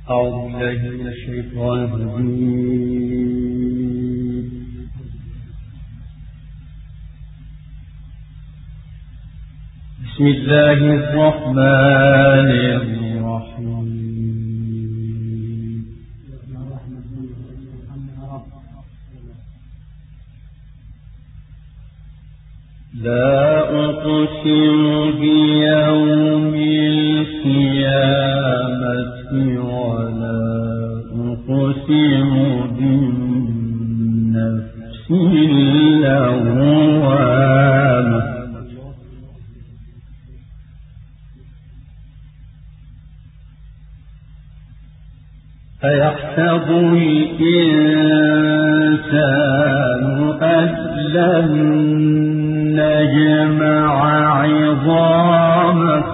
أعوذ بالله من الشيطان الرجيم. بسم الله الرحمن الرحيم. لا أقسم بيوم القيامة ولا أقسم بالنفس اللوامة أيحسب الإنسان أن لن نجمع عظامه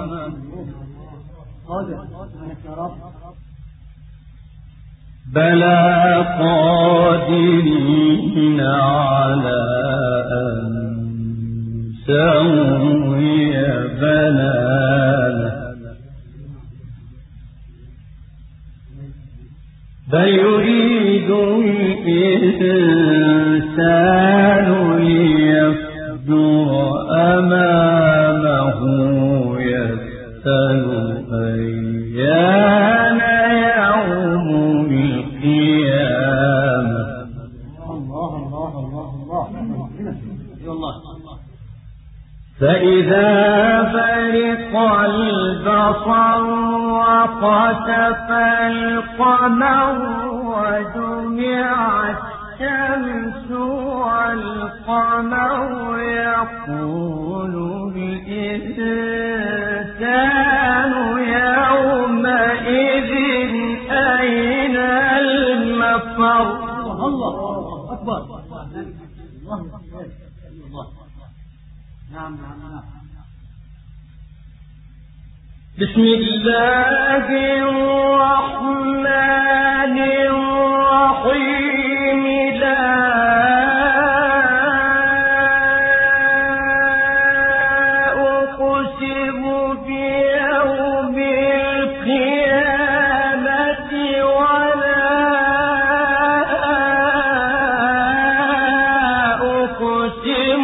بلى قادرين على أن نسوي بنانه بل يريد الإنسان ليفجر أمامه يسأل أيان يوم القيامة فإذا برق البصر وخسف القمر وجمع الشمس والقمر يقول الإنسان يومئذ أين المفر. الله أكبر. نعم. بسم الله الرحمن الرحيم. لا أقسم بيوم القيامة ولا أقسم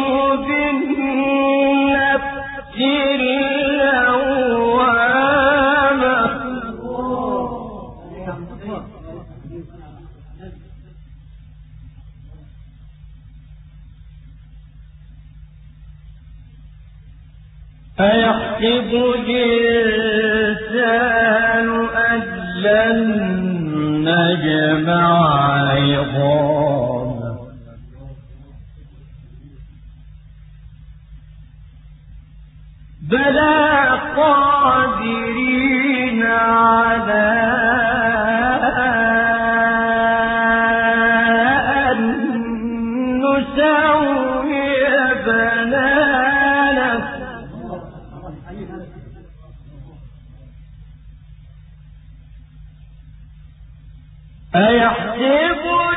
بالنفس اللوامة أيحسب الإنسان أن لن نجمع عظامه بلى قادرين على أن نسوي بنانه أيحسب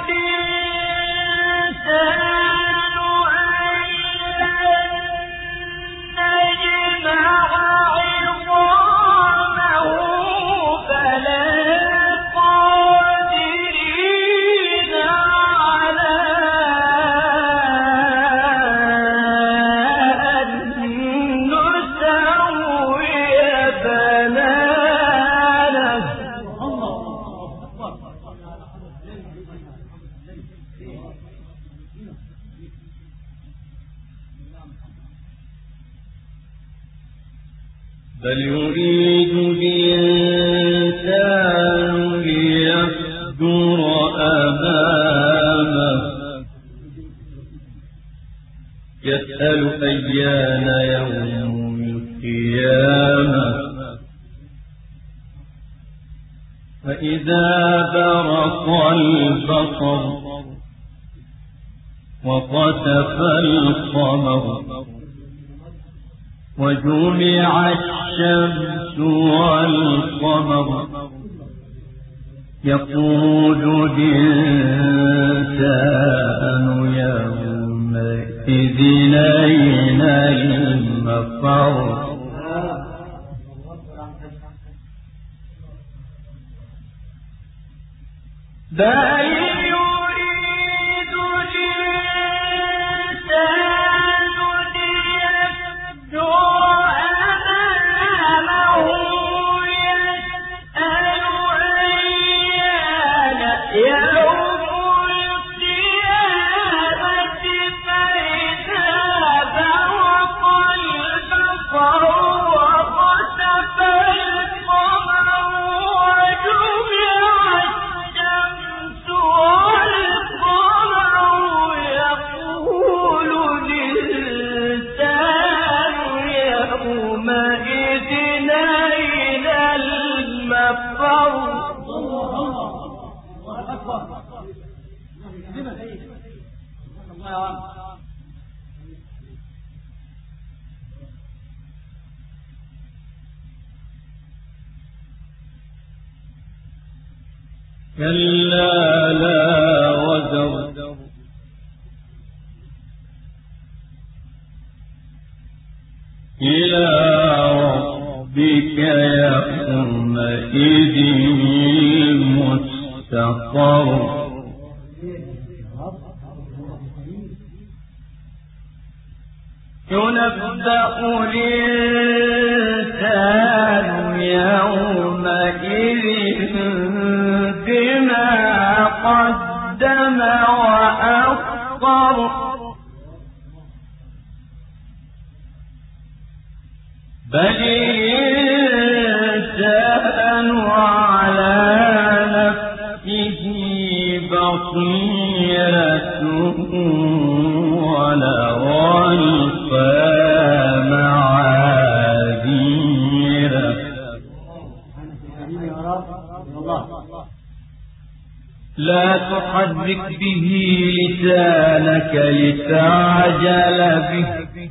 الإنسان أن لن نجمع عظامه بلى قادرين على أن نسوي بنانه. بل يريد الإنسان ليفجر أمامه يسأل أيان يوم القيامة فإذا برق البصر وخسف القمر وجمع الشمس والقمر يقول الإنسان يومئذ أين المفر. كلا لا وزر إلى ربك يومئذ المستقر ينبأ الإنسان يومئذ بما قدم وأخر بل الإنسان على نفسه بصيرة ولو ألقى معاذيره لا تحرك به لسانك لتعجل به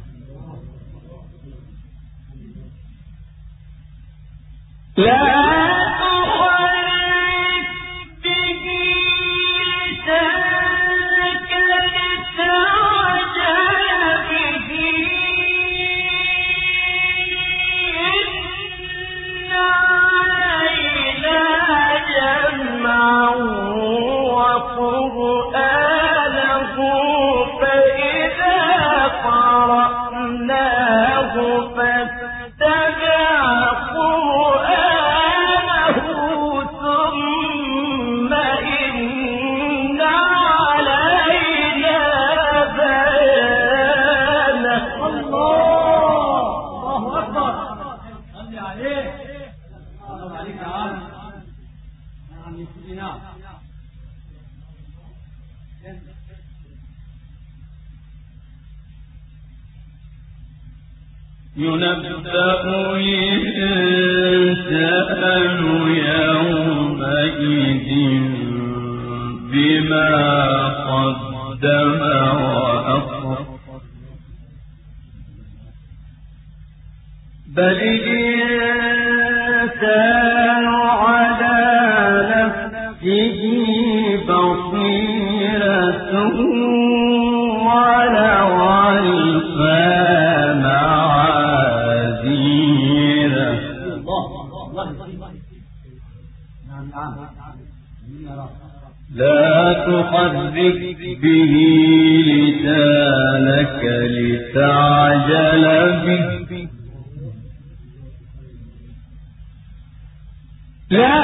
ينبأ الإنسان يومئذ بما قدم وأخر بل الإنسان على نفسه بصيرة ولو ألقى لا تحرك به لسانك لتعجل به لا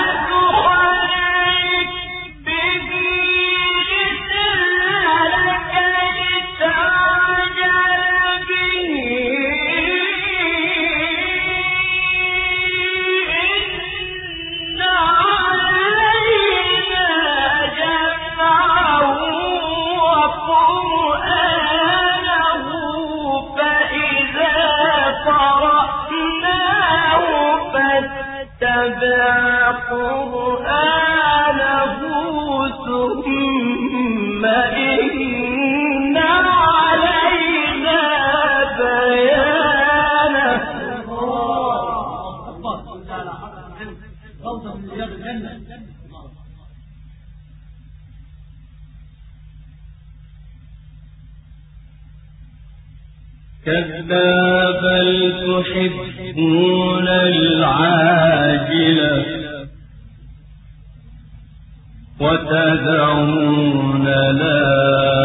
قرآنه ثم إن علينا بيانه كلا بل تحبون العاجلة وتدعون لا